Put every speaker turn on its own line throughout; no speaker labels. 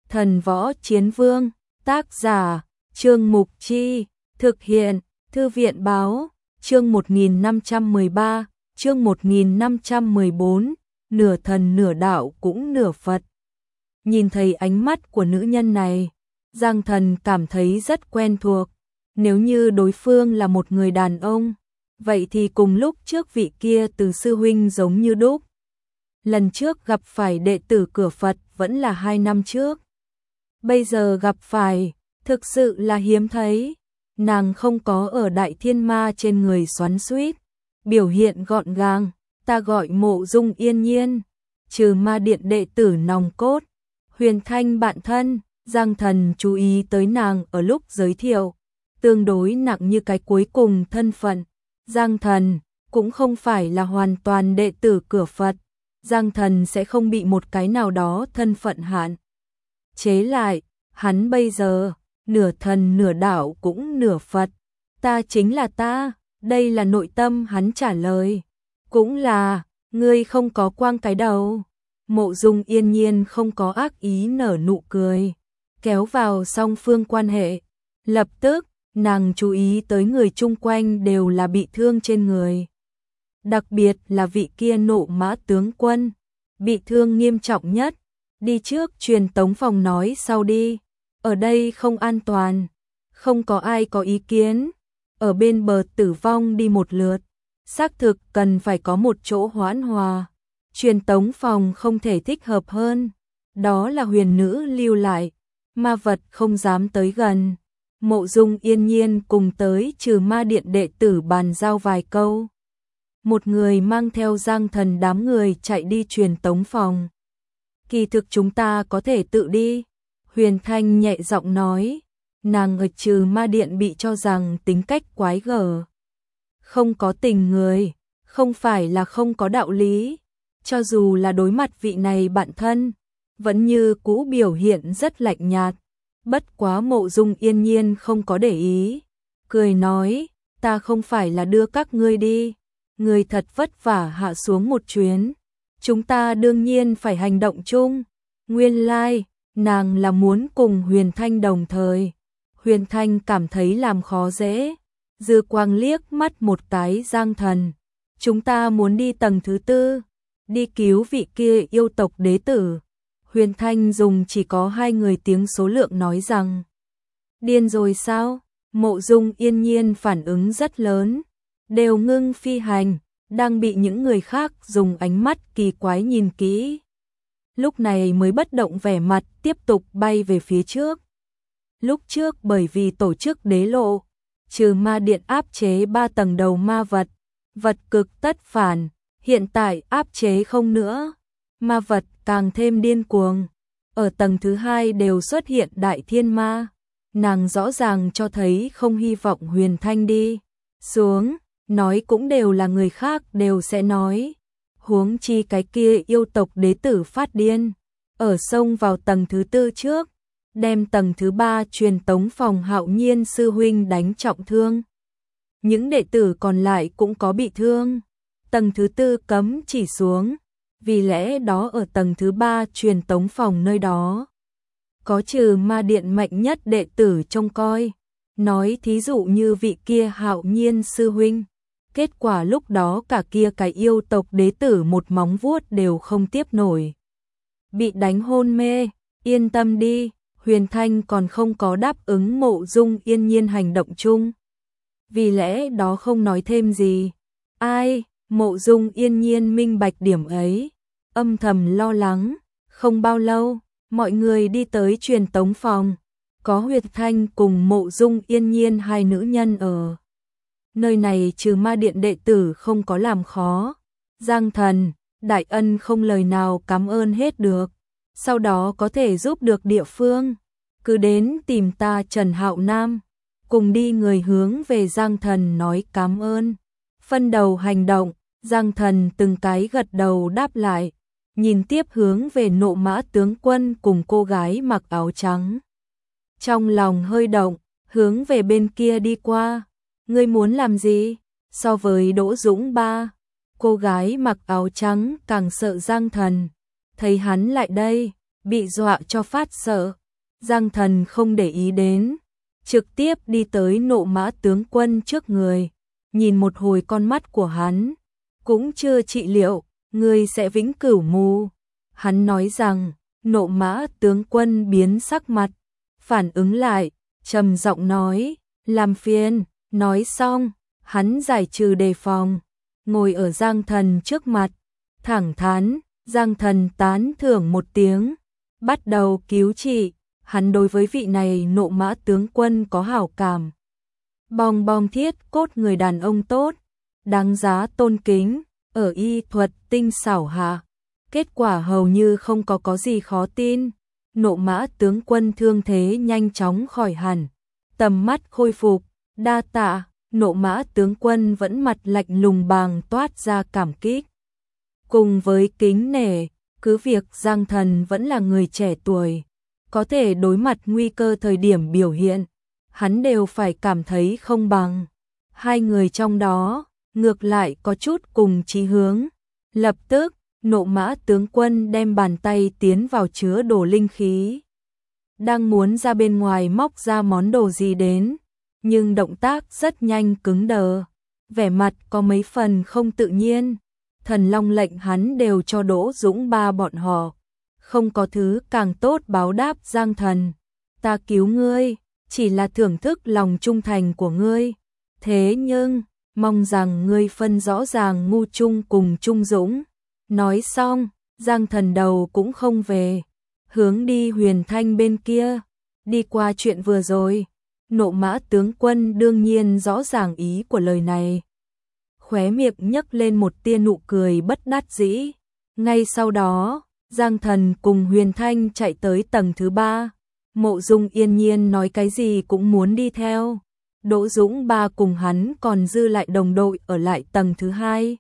Thần Võ Chiến Vương, tác giả, Trương Mục Chi, thực hiện, Thư viện Báo, chương 1513, chương 1514, nửa thần nửa đạo cũng nửa Phật. Nhìn thấy ánh mắt của nữ nhân này, Giang Thần cảm thấy rất quen thuộc. Nếu như đối phương là một người đàn ông, vậy thì cùng lúc trước vị kia Từ sư huynh giống như đúc. Lần trước gặp phải đệ tử cửa Phật vẫn là 2 năm trước. Bây giờ gặp phải, thực sự là hiếm thấy. Nàng không có ở Đại Thiên Ma trên người xoắn xuýt, biểu hiện gọn gàng, ta gọi Mộ Dung Yên Nhiên, trừ ma điện đệ tử nòng cốt, Huyền Thanh bạn thân. Giang Thần chú ý tới nàng ở lúc giới thiệu, tương đối nặng như cái cuối cùng thân phận. Giang Thần cũng không phải là hoàn toàn đệ tử cửa Phật, Giang Thần sẽ không bị một cái nào đó thân phận hạn chế lại, hắn bây giờ nửa thần nửa đạo cũng nửa Phật, ta chính là ta, đây là nội tâm hắn trả lời. Cũng là, ngươi không có quang cái đầu. Mộ Dung Yên Nhiên không có ác ý nở nụ cười, kéo vào song phương quan hệ. Lập tức, nàng chú ý tới người chung quanh đều là bị thương trên người. Đặc biệt là vị kia Nộ Mã tướng quân, bị thương nghiêm trọng nhất. Đi trước truyền tống phòng nói sau đi, ở đây không an toàn. Không có ai có ý kiến, ở bên bờ tử vong đi một lượt, xác thực cần phải có một chỗ hoãn hòa. Truyền tống phòng không thể thích hợp hơn, đó là huyền nữ lưu lại, ma vật không dám tới gần. Mộ Dung Yên Nhiên cùng tới trừ ma điện đệ tử bàn giao vài câu. Một người mang theo Giang Thần đám người chạy đi truyền tống phòng. Kỳ thực chúng ta có thể tự đi, Huyền Thanh nhẹ giọng nói. Nàng ở trừ ma điện bị cho rằng tính cách quái gở, không có tình người, không phải là không có đạo lý. Cho dù là đối mặt vị này bạn thân, vẫn như cũ biểu hiện rất lạnh nhạt. Bất quá Mộ Dung Yên Nhiên không có để ý, cười nói, ta không phải là đưa các ngươi đi, người thật vất vả hạ xuống một chuyến, chúng ta đương nhiên phải hành động chung. Nguyên lai, nàng là muốn cùng Huyền Thanh đồng thời. Huyền Thanh cảm thấy làm khó dễ, dư quang liếc mắt một cái Giang Thần, chúng ta muốn đi tầng thứ 4, đi cứu vị kia yêu tộc đế tử. Huyền Thanh dùng chỉ có 2 người tiếng số lượng nói rằng, điên rồi sao? Mộ Dung Yên Nhiên phản ứng rất lớn, đều ngưng phi hành, đang bị những người khác dùng ánh mắt kỳ quái nhìn kỹ. Lúc này mới bất động vẻ mặt tiếp tục bay về phía trước. Lúc trước bởi vì tổ chức đế lộ, trừ ma điện áp chế 3 tầng đầu ma vật, vật cực tất phản, hiện tại áp chế không nữa. Ma vật càng thêm điên cuồng, ở tầng thứ 2 đều xuất hiện đại thiên ma. Nàng rõ ràng cho thấy không hy vọng Huyền Thanh đi xuống, nói cũng đều là người khác đều sẽ nói. Huống chi cái kia yêu tộc đế tử phát điên, ở sông vào tầng thứ 4 trước, đem tầng thứ 3 truyền tống phòng Hạo Nhiên sư huynh đánh trọng thương. Những đệ tử còn lại cũng có bị thương. Tầng thứ 4 cấm chỉ xuống, vì lẽ đó ở tầng thứ 3 truyền tống phòng nơi đó có trừ ma điện mạnh nhất đệ tử trông coi. Nói thí dụ như vị kia Hạo Nhiên sư huynh, kết quả lúc đó cả kia cái yêu tộc đế tử một móng vuốt đều không tiếp nổi, bị đánh hôn mê. Yên tâm đi, Huyền Thanh còn không có đáp ứng Mộ Dung Yên Nhiên hành động chung, vì lẽ đó không nói thêm gì. Ai? Mộ Dung Yên Nhiên minh bạch điểm ấy, âm thầm lo lắng. Không bao lâu, mọi người đi tới truyền tống phòng, có Huyền Thanh cùng Mộ Dung Yên Nhiên 2 nữ nhân ở. Nơi này trừ ma điện đệ tử không có làm khó. Giang Thần, đại ân không lời nào cảm ơn hết được. Sau đó có thể giúp được địa phương, cứ đến tìm ta Trần Hạo Nam. Cùng đi người hướng về Giang Thần nói cảm ơn. Phân đầu hành động, Giang Thần từng cái gật đầu đáp lại, nhìn tiếp hướng về Nộ Mã tướng quân cùng cô gái mặc áo trắng. Trong lòng hơi động, hướng về bên kia đi qua. Ngươi muốn làm gì? So với Đỗ Dũng Ba, cô gái mặc áo trắng càng sợ Giang Thần. Thấy hắn lại đây, bị dọa cho phát sợ. Giang Thần không để ý đến, trực tiếp đi tới Nộ Mã tướng quân trước người, nhìn một hồi con mắt của hắn, cũng chưa trị liệu, ngươi sẽ vĩnh cửu mù. Hắn nói rằng, Nộ Mã tướng quân biến sắc mặt, phản ứng lại, trầm giọng nói, làm phiền. Nói xong, hắn giải trừ đề phòng, ngồi ở Giang Thần trước mặt, thẳng thắn. Giang Thần tán thưởng một tiếng, bắt đầu cứu trị. Hắn đối với vị này Nộ Mã tướng quân có hảo cảm. Bong bong thiết cốt người đàn ông tốt, đáng giá tôn kính, ở y thuật tinh xảo hạ. Kết quả hầu như không có gì khó tin. Nộ Mã tướng quân thương thế nhanh chóng khỏi hẳn, tầm mắt khôi phục, đa tạ. Nộ Mã tướng quân vẫn mặt lạnh lùng bàng toát ra cảm kích. Cùng với kính nể, cứ việc Giang Thần vẫn là người trẻ tuổi, có thể đối mặt nguy cơ thời điểm biểu hiện, hắn đều phải cảm thấy không bằng. Hai người trong đó, ngược lại có chút cùng chí hướng. Lập tức, Nộ Mã tướng quân đem bàn tay tiến vào chứa đồ linh khí. Đang muốn ra bên ngoài móc ra món đồ gì đến, nhưng động tác rất nhanh cứng đờ, vẻ mặt có mấy phần không tự nhiên. Thần Long lệnh hắn đều cho Đỗ Dũng ba bọn họ, không có thứ càng tốt báo đáp Giang Thần. Ta cứu ngươi, chỉ là thưởng thức lòng trung thành của ngươi. Thế nhưng, mong rằng ngươi phân rõ ràng ngu trung cùng trung dũng. Nói xong, Giang Thần đầu cũng không về, hướng đi Huyền Thanh bên kia. Đi qua chuyện vừa rồi, Nộ Mã tướng quân đương nhiên rõ ràng ý của lời này. Khóe miệng nhấc lên một tia nụ cười bất đắc dĩ. Ngay sau đó, Giang Thần cùng Huyền Thanh chạy tới tầng thứ 3. Mộ Dung Yên Nhiên nói cái gì cũng muốn đi theo. Đỗ Dũng ba cùng hắn còn dư lại đồng đội ở lại tầng thứ 2.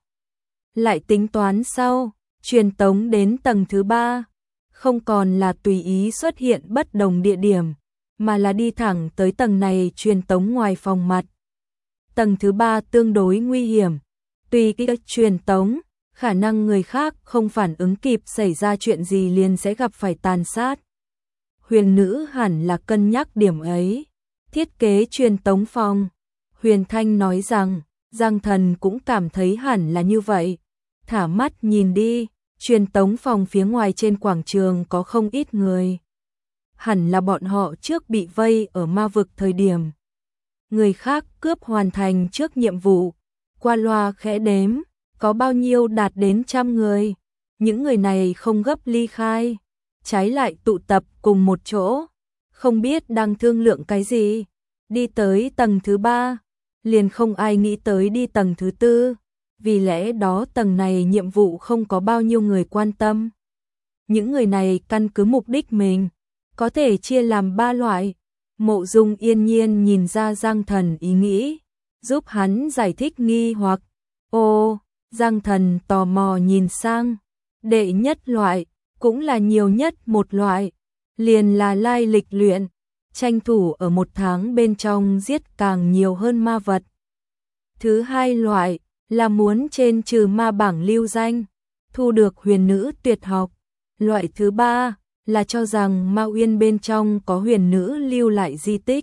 Lại tính toán sau, truyền tống đến tầng thứ 3. Không còn là tùy ý xuất hiện bất đồng địa điểm, mà là đi thẳng tới tầng này truyền tống ngoài phòng mặt. Tầng thứ 3 tương đối nguy hiểm, tùy cái truyền tống, khả năng người khác không phản ứng kịp xảy ra chuyện gì liền sẽ gặp phải tàn sát. Huyền nữ hẳn là cân nhắc điểm ấy, thiết kế truyền tống phòng. Huyền Thanh nói rằng, Giang Thần cũng cảm thấy hẳn là như vậy. Thả mắt nhìn đi, truyền tống phòng phía ngoài trên quảng trường có không ít người. Hẳn là bọn họ trước bị vây ở ma vực thời điểm. Người khác cướp hoàn thành trước nhiệm vụ, qua loa khẽ đếm, có bao nhiêu đạt đến 100 người. Những người này không gấp ly khai, trái lại tụ tập cùng một chỗ, không biết đang thương lượng cái gì. Đi tới tầng thứ 3, liền không ai nghĩ tới đi tầng thứ 4, vì lẽ đó tầng này nhiệm vụ không có bao nhiêu người quan tâm. Những người này căn cứ mục đích mình, có thể chia làm 3 loại. Mộ Dung Yên Nhiên nhìn ra Giang Thần ý nghĩ, giúp hắn giải thích nghi hoặc. Ô, Giang Thần tò mò nhìn sang, đệ nhất loại, cũng là nhiều nhất một loại, liền là lai lịch luyện, tranh thủ ở 1 tháng bên trong giết càng nhiều hơn ma vật. Thứ hai loại, là muốn trên trừ ma bảng lưu danh, thu được huyền nữ tuyệt học. Loại thứ ba, là cho rằng Ma Uyên bên trong có huyền nữ lưu lại di tích,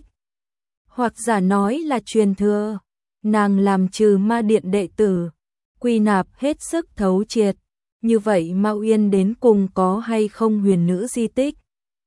hoặc giả nói là truyền thừa, nàng làm trừ ma điện đệ tử, quy nạp hết sức thấu triệt. Như vậy Ma Uyên đến cùng có hay không huyền nữ di tích?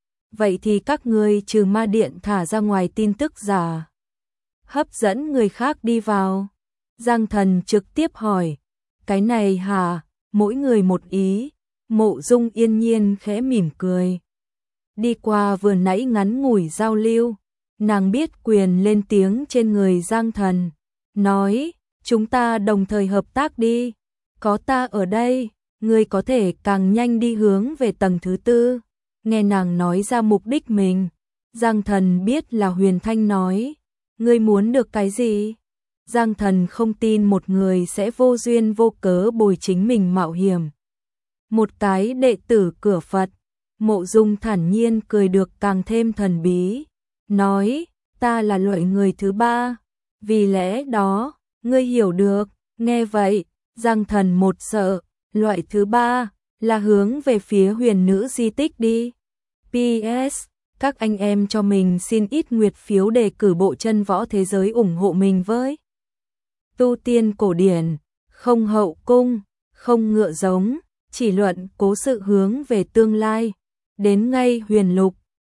Vậy thì các ngươi trừ ma điện thả ra ngoài tin tức giả, hấp dẫn người khác đi vào. Giang Thần trực tiếp hỏi, cái này hả? Mỗi người một ý. Mộ Dung Yên Nhiên khẽ mỉm cười. Đi qua vừa nãy ngắn ngủi giao lưu, nàng biết quyền lên tiếng trên người Giang Thần, nói, chúng ta đồng thời hợp tác đi, có ta ở đây, ngươi có thể càng nhanh đi hướng về tầng thứ 4. Nghe nàng nói ra mục đích mình, Giang Thần biết là Huyền Thanh nói, ngươi muốn được cái gì? Giang Thần không tin một người sẽ vô duyên vô cớ bồi chính mình mạo hiểm. Một cái đệ tử cửa Phật. Mộ Dung thản nhiên cười được càng thêm thần bí, nói, ta là loại người thứ 3, vì lẽ đó, ngươi hiểu được. Nghe vậy, Giang Thần một sợ, loại thứ 3, là hướng về phía huyền nữ di tích đi. PS, các anh em cho mình xin ít nguyệt phiếu để cử bộ chân võ thế giới ủng hộ mình với. Tu tiên cổ điển, không hậu cung, không ngựa giống, chỉ luận cố sự hướng về tương lai. Đến ngay huyền lục,